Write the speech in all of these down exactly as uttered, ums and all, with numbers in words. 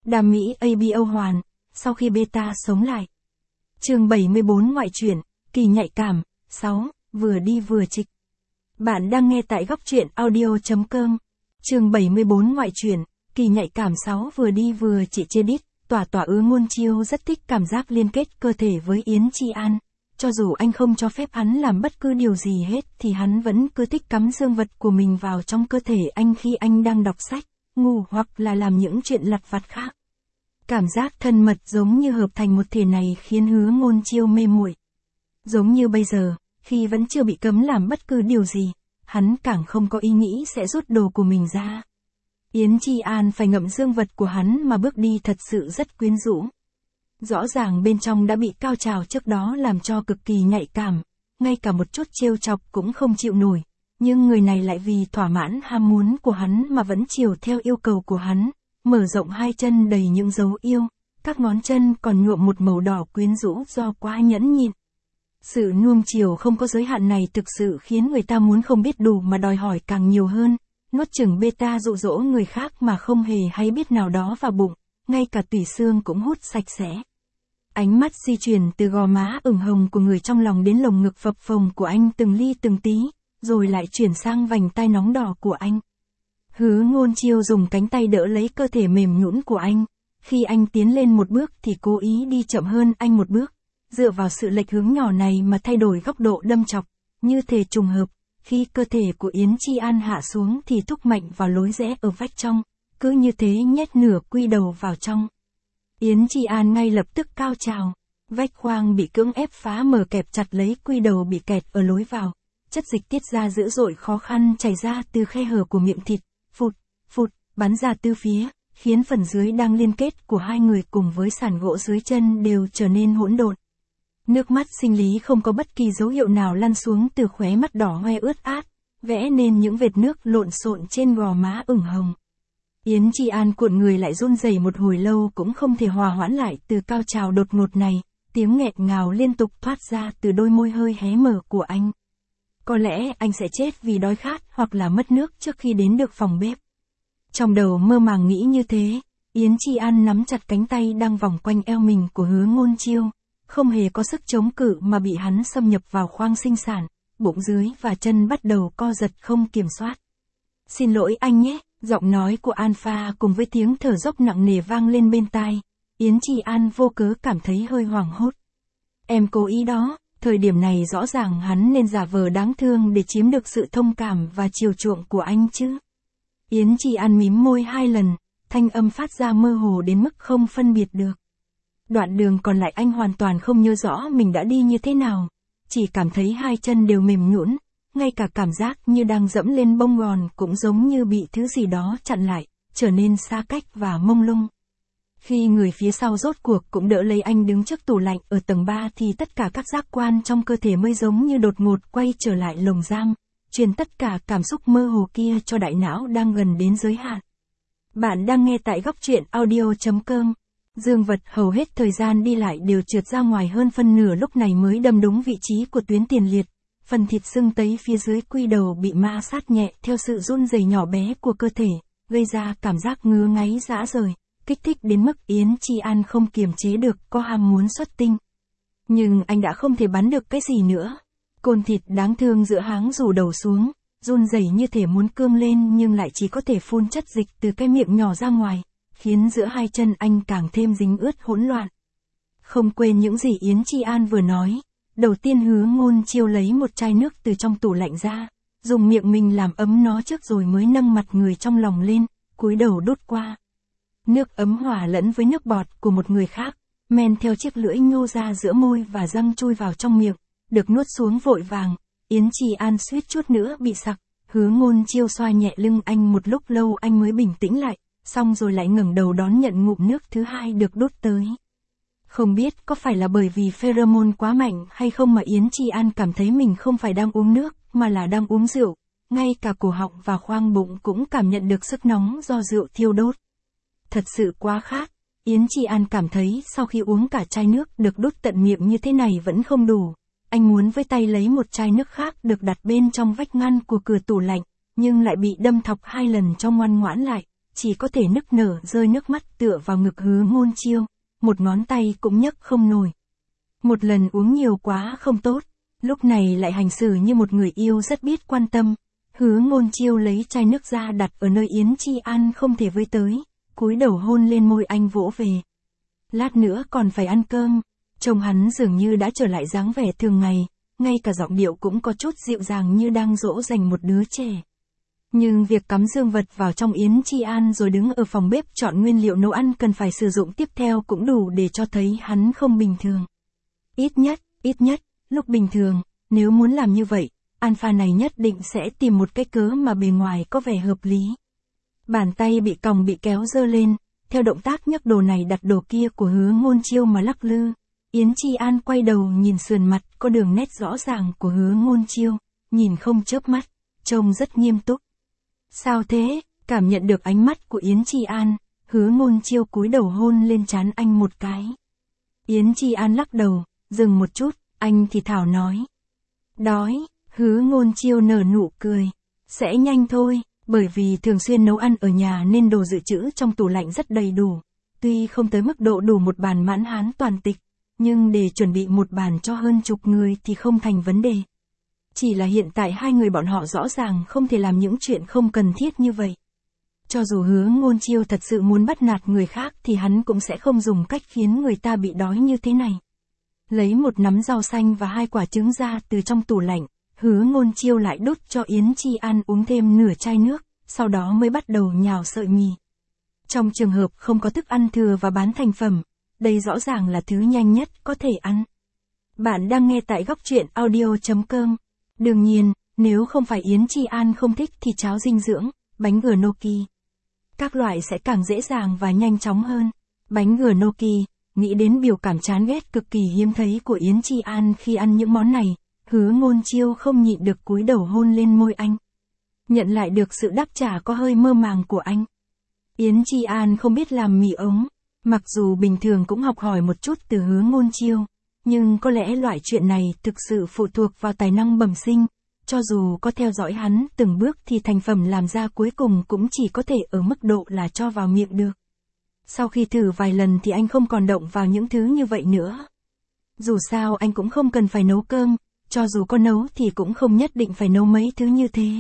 Đam mỹ a bê o hoàn, sau khi beta sống lại. Chương bảy mươi bốn ngoại truyện, kỳ nhạy cảm, sáu, vừa đi vừa trịch. Bạn đang nghe tại góc truyện audio.com. Chương bảy mươi bốn ngoại truyện, kỳ nhạy cảm sáu vừa đi vừa chỉ chê đít, tỏa tỏa ứ ngôn chiêu rất thích cảm giác liên kết cơ thể với Yến Chi An. Cho dù anh không cho phép hắn làm bất cứ điều gì hết thì hắn vẫn cứ thích cắm dương vật của mình vào trong cơ thể anh khi anh đang đọc sách, ngủ hoặc là làm những chuyện lặt vặt khác. Cảm giác thân mật giống như hợp thành một thể này khiến Hứa Ngôn Chiêu mê muội. Giống như bây giờ, khi vẫn chưa bị cấm làm bất cứ điều gì, hắn càng không có ý nghĩ sẽ rút đồ của mình ra. Yến Chi An phải ngậm dương vật của hắn mà bước đi thật sự rất quyến rũ. Rõ ràng bên trong đã bị cao trào trước đó làm cho cực kỳ nhạy cảm, ngay cả một chút trêu chọc cũng không chịu nổi, nhưng người này lại vì thỏa mãn ham muốn của hắn mà vẫn chiều theo yêu cầu của hắn, mở rộng hai chân đầy những dấu yêu, các ngón chân còn nhuộm một màu đỏ quyến rũ do quá nhẫn nhịn. Sự nuông chiều không có giới hạn này thực sự khiến người ta muốn không biết đủ mà đòi hỏi càng nhiều hơn, nuốt chửng beta dụ dỗ người khác mà không hề hay biết nào đó vào bụng, ngay cả tủy xương cũng hút sạch sẽ. Ánh mắt di chuyển từ gò má ửng hồng của người trong lòng đến lồng ngực phập phồng của anh từng ly từng tí, rồi lại chuyển sang vành tai nóng đỏ của anh. Hứa Ngôn Chiêu dùng cánh tay đỡ lấy cơ thể mềm nhũn của anh, khi anh tiến lên một bước thì cố ý đi chậm hơn anh một bước, dựa vào sự lệch hướng nhỏ này mà thay đổi góc độ đâm chọc, như thể trùng hợp, khi cơ thể của Yến Chi An hạ xuống thì thúc mạnh vào lối rẽ ở vách trong, cứ như thế nhét nửa quy đầu vào trong. Yến Chi An ngay lập tức cao trào, vách khoang bị cưỡng ép phá mở kẹp chặt lấy quy đầu bị kẹt ở lối vào, chất dịch tiết ra dữ dội khó khăn chảy ra từ khe hở của miệng thịt, phụt, phụt, bắn ra từ phía, khiến phần dưới đang liên kết của hai người cùng với sàn gỗ dưới chân đều trở nên hỗn độn. Nước mắt sinh lý không có bất kỳ dấu hiệu nào lăn xuống từ khóe mắt đỏ hoe ướt át, vẽ nên những vệt nước lộn xộn trên gò má ửng hồng. Yến Chi An cuộn người lại run rẩy một hồi lâu cũng không thể hòa hoãn lại từ cao trào đột ngột này, tiếng nghẹt ngào liên tục thoát ra từ đôi môi hơi hé mở của anh. Có lẽ anh sẽ chết vì đói khát hoặc là mất nước trước khi đến được phòng bếp. Trong đầu mơ màng nghĩ như thế, Yến Chi An nắm chặt cánh tay đang vòng quanh eo mình của Hứa Ngôn Chiêu, không hề có sức chống cự mà bị hắn xâm nhập vào khoang sinh sản, bụng dưới và chân bắt đầu co giật không kiểm soát. Xin lỗi anh nhé, giọng nói của Alpha cùng với tiếng thở dốc nặng nề vang lên bên tai, Yến Chi An vô cớ cảm thấy hơi hoảng hốt. Em cố ý đó, thời điểm này rõ ràng hắn nên giả vờ đáng thương để chiếm được sự thông cảm và chiều chuộng của anh chứ. Yến Chi An mím môi hai lần, thanh âm phát ra mơ hồ đến mức không phân biệt được. Đoạn đường còn lại anh hoàn toàn không nhớ rõ mình đã đi như thế nào, chỉ cảm thấy hai chân đều mềm nhũn, ngay cả cảm giác như đang dẫm lên bông gòn cũng giống như bị thứ gì đó chặn lại, trở nên xa cách và mông lung. Khi người phía sau rốt cuộc cũng đỡ lấy anh đứng trước tủ lạnh ở tầng ba thì tất cả các giác quan trong cơ thể mới giống như đột ngột quay trở lại lồng giam, truyền tất cả cảm xúc mơ hồ kia cho đại não đang gần đến giới hạn. Bạn đang nghe tại góc truyện audio.com. Dương vật hầu hết thời gian đi lại đều trượt ra ngoài hơn phân nửa lúc này mới đâm đúng vị trí của tuyến tiền liệt. Phần thịt sưng tấy phía dưới quy đầu bị ma sát nhẹ theo sự run rẩy nhỏ bé của cơ thể, gây ra cảm giác ngứa ngáy rã rời, kích thích đến mức Yến Chi An không kiềm chế được có ham muốn xuất tinh. Nhưng anh đã không thể bắn được cái gì nữa. Côn thịt đáng thương giữa háng rủ đầu xuống, run rẩy như thể muốn cương lên nhưng lại chỉ có thể phun chất dịch từ cái miệng nhỏ ra ngoài, khiến giữa hai chân anh càng thêm dính ướt hỗn loạn. Không quên những gì Yến Chi An vừa nói, đầu tiên Hứa Ngôn Chiêu lấy một chai nước từ trong tủ lạnh ra, dùng miệng mình làm ấm nó trước rồi mới nâng mặt người trong lòng lên, cúi đầu đút qua. Nước ấm hòa lẫn với nước bọt của một người khác, men theo chiếc lưỡi nhô ra giữa môi và răng chui vào trong miệng, được nuốt xuống vội vàng. Yến Chi An suýt chút nữa bị sặc, Hứa Ngôn Chiêu xoa nhẹ lưng anh một lúc lâu anh mới bình tĩnh lại, xong rồi lại ngẩng đầu đón nhận ngụm nước thứ hai được đút tới. Không biết có phải là bởi vì pheromone quá mạnh hay không mà Yến Chi An cảm thấy mình không phải đang uống nước, mà là đang uống rượu, ngay cả cổ họng và khoang bụng cũng cảm nhận được sức nóng do rượu thiêu đốt. Thật sự quá khát, Yến Chi An cảm thấy sau khi uống cả chai nước được đút tận miệng như thế này vẫn không đủ. Anh muốn với tay lấy một chai nước khác được đặt bên trong vách ngăn của cửa tủ lạnh, nhưng lại bị đâm thọc hai lần cho ngoan ngoãn lại, chỉ có thể nức nở rơi nước mắt tựa vào ngực Hứa Ngôn Chiêu, một ngón tay cũng nhấc không nổi. Một lần uống nhiều quá không tốt, lúc này lại hành xử như một người yêu rất biết quan tâm. Hứa Ngôn Chiêu lấy chai nước ra đặt ở nơi Yến Chi An không thể với tới, cúi đầu hôn lên môi anh vỗ về. Lát nữa còn phải ăn cơm, trông hắn dường như đã trở lại dáng vẻ thường ngày, ngay cả giọng điệu cũng có chút dịu dàng như đang dỗ dành một đứa trẻ. Nhưng việc cắm dương vật vào trong Yến Chi An rồi đứng ở phòng bếp chọn nguyên liệu nấu ăn cần phải sử dụng tiếp theo cũng đủ để cho thấy hắn không bình thường. Ít nhất, ít nhất, lúc bình thường, nếu muốn làm như vậy, Alpha này nhất định sẽ tìm một cái cớ mà bề ngoài có vẻ hợp lý. Bàn tay bị còng bị kéo giơ lên, theo động tác nhấc đồ này đặt đồ kia của Hứa Ngôn Chiêu mà lắc lư. Yến Chi An quay đầu nhìn sườn mặt có đường nét rõ ràng của Hứa Ngôn Chiêu, nhìn không chớp mắt, trông rất nghiêm túc. Sao thế? Cảm nhận được ánh mắt của Yến Chi An, Hứa Ngôn Chiêu cúi đầu hôn lên trán anh một cái. Yến Chi An lắc đầu, dừng một chút, anh thì thảo nói. Đói, Hứa Ngôn Chiêu nở nụ cười. Sẽ nhanh thôi, bởi vì thường xuyên nấu ăn ở nhà nên đồ dự trữ trong tủ lạnh rất đầy đủ. Tuy không tới mức độ đủ một bàn mãn hán toàn tịch, nhưng để chuẩn bị một bàn cho hơn chục người thì không thành vấn đề. Chỉ là hiện tại hai người bọn họ rõ ràng không thể làm những chuyện không cần thiết như vậy. Cho dù Hứa Ngôn Chiêu thật sự muốn bắt nạt người khác thì hắn cũng sẽ không dùng cách khiến người ta bị đói như thế này. Lấy một nắm rau xanh và hai quả trứng ra từ trong tủ lạnh, Hứa Ngôn Chiêu lại đút cho Yến Chi An uống thêm nửa chai nước, sau đó mới bắt đầu nhào sợi mì. Trong trường hợp không có thức ăn thừa và bán thành phẩm, đây rõ ràng là thứ nhanh nhất có thể ăn. Bạn đang nghe tại góc truyện audio chấm com. Đương nhiên, nếu không phải Yến Chi An không thích thì cháo dinh dưỡng, bánh gnocchi, các loại sẽ càng dễ dàng và nhanh chóng hơn. Bánh gnocchi, nghĩ đến biểu cảm chán ghét cực kỳ hiếm thấy của Yến Chi An khi ăn những món này, Hứa Ngôn Chiêu không nhịn được cúi đầu hôn lên môi anh. Nhận lại được sự đáp trả có hơi mơ màng của anh. Yến Chi An không biết làm mì ống, mặc dù bình thường cũng học hỏi một chút từ Hứa Ngôn Chiêu, nhưng có lẽ loại chuyện này thực sự phụ thuộc vào tài năng bẩm sinh, cho dù có theo dõi hắn từng bước thì thành phẩm làm ra cuối cùng cũng chỉ có thể ở mức độ là cho vào miệng được. Sau khi thử vài lần thì anh không còn động vào những thứ như vậy nữa. Dù sao anh cũng không cần phải nấu cơm, cho dù có nấu thì cũng không nhất định phải nấu mấy thứ như thế.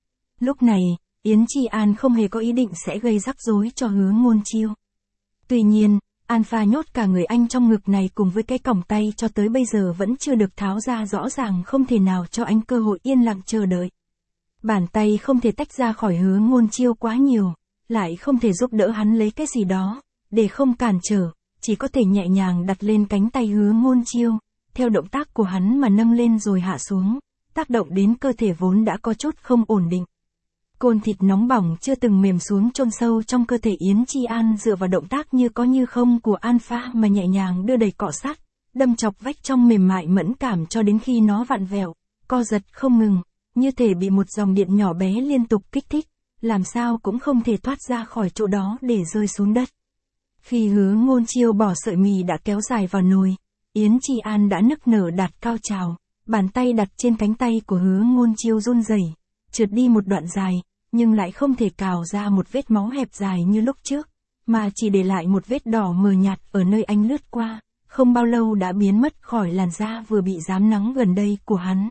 Lúc này, Yến Chi An không hề có ý định sẽ gây rắc rối cho Hứa Ngôn Chiêu. Tuy nhiên, Alpha nhốt cả người anh trong ngực này cùng với cái còng tay cho tới bây giờ vẫn chưa được tháo ra, rõ ràng không thể nào cho anh cơ hội yên lặng chờ đợi. Bàn tay không thể tách ra khỏi Hứa Ngôn Chiêu quá nhiều, lại không thể giúp đỡ hắn lấy cái gì đó, để không cản trở, chỉ có thể nhẹ nhàng đặt lên cánh tay Hứa Ngôn Chiêu, theo động tác của hắn mà nâng lên rồi hạ xuống, tác động đến cơ thể vốn đã có chút không ổn định. Côn thịt nóng bỏng chưa từng mềm xuống chôn sâu trong cơ thể Yến Chi An dựa vào động tác như có như không của Alpha mà nhẹ nhàng đưa đẩy cọ sát, đâm chọc vách trong mềm mại mẫn cảm cho đến khi nó vặn vẹo, co giật không ngừng, như thể bị một dòng điện nhỏ bé liên tục kích thích, làm sao cũng không thể thoát ra khỏi chỗ đó để rơi xuống đất. Khi Hứa Ngôn Chiêu bỏ sợi mì đã kéo dài vào nồi, Yến Chi An đã nức nở đạt cao trào, bàn tay đặt trên cánh tay của Hứa Ngôn Chiêu run rẩy, trượt đi một đoạn dài, nhưng lại không thể cào ra một vết máu hẹp dài như lúc trước, mà chỉ để lại một vết đỏ mờ nhạt ở nơi anh lướt qua, không bao lâu đã biến mất khỏi làn da vừa bị rám nắng gần đây của hắn.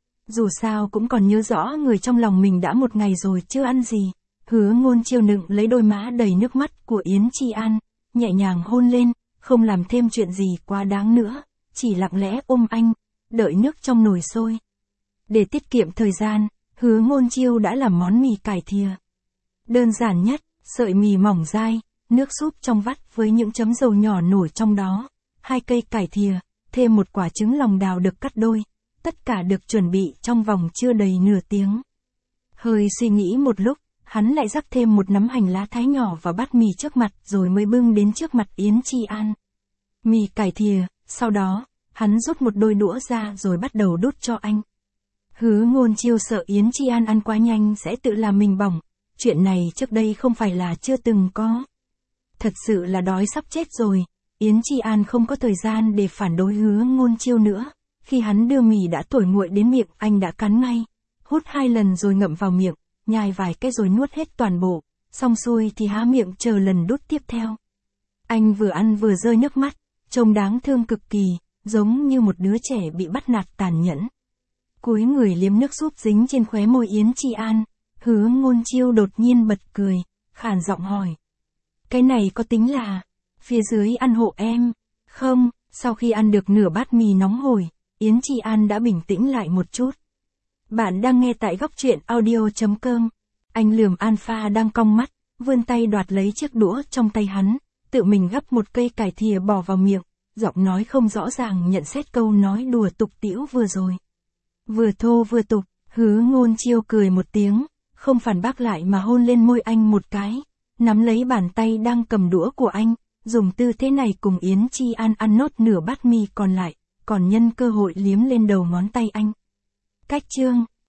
Dù sao cũng còn nhớ rõ người trong lòng mình đã một ngày rồi chưa ăn gì. Hứa Ngôn Chiêu nựng lấy đôi má đầy nước mắt của Yến Chi An, nhẹ nhàng hôn lên, không làm thêm chuyện gì quá đáng nữa, chỉ lặng lẽ ôm anh, đợi nước trong nồi sôi. Để tiết kiệm thời gian, Hứa Ngôn Chiêu đã làm món mì cải thìa. Đơn giản nhất, sợi mì mỏng dai, nước súp trong vắt với những chấm dầu nhỏ nổi trong đó, hai cây cải thìa, thêm một quả trứng lòng đào được cắt đôi, tất cả được chuẩn bị trong vòng chưa đầy nửa tiếng. Hơi suy nghĩ một lúc, hắn lại rắc thêm một nắm hành lá thái nhỏ vào bát mì trước mặt rồi mới bưng đến trước mặt Yến Chi An. Mì cải thìa, sau đó, hắn rút một đôi đũa ra rồi bắt đầu đút cho anh. Hứa Ngôn Chiêu sợ Yến Chi An ăn quá nhanh sẽ tự làm mình bỏng, chuyện này trước đây không phải là chưa từng có. Thật sự là đói sắp chết rồi, Yến Chi An không có thời gian để phản đối Hứa Ngôn Chiêu nữa, khi hắn đưa mì đã thổi nguội đến miệng anh đã cắn ngay, hút hai lần rồi ngậm vào miệng, nhai vài cái rồi nuốt hết toàn bộ, xong xuôi thì há miệng chờ lần đút tiếp theo. Anh vừa ăn vừa rơi nước mắt, trông đáng thương cực kỳ, giống như một đứa trẻ bị bắt nạt tàn nhẫn. Cúi người liếm nước súp dính trên khóe môi Yến Chi An, Hứa Ngôn Chiêu đột nhiên bật cười, khàn giọng hỏi. Cái này có tính là, phía dưới ăn hộ em, không? Sau khi ăn được nửa bát mì nóng hổi, Yến Chi An đã bình tĩnh lại một chút. Bạn đang nghe tại góc truyện audio.com. Anh lườm Alpha đang cong mắt, vươn tay đoạt lấy chiếc đũa trong tay hắn, tự mình gắp một cây cải thìa bỏ vào miệng, giọng nói không rõ ràng nhận xét câu nói đùa tục tĩu vừa rồi. Vừa thô vừa tục, Hứa Ngôn Chiêu cười một tiếng, không phản bác lại mà hôn lên môi anh một cái, nắm lấy bàn tay đang cầm đũa của anh, dùng tư thế này cùng Yến Chi An ăn nốt nửa bát mì còn lại, còn nhân cơ hội liếm lên đầu ngón tay anh. Cách chương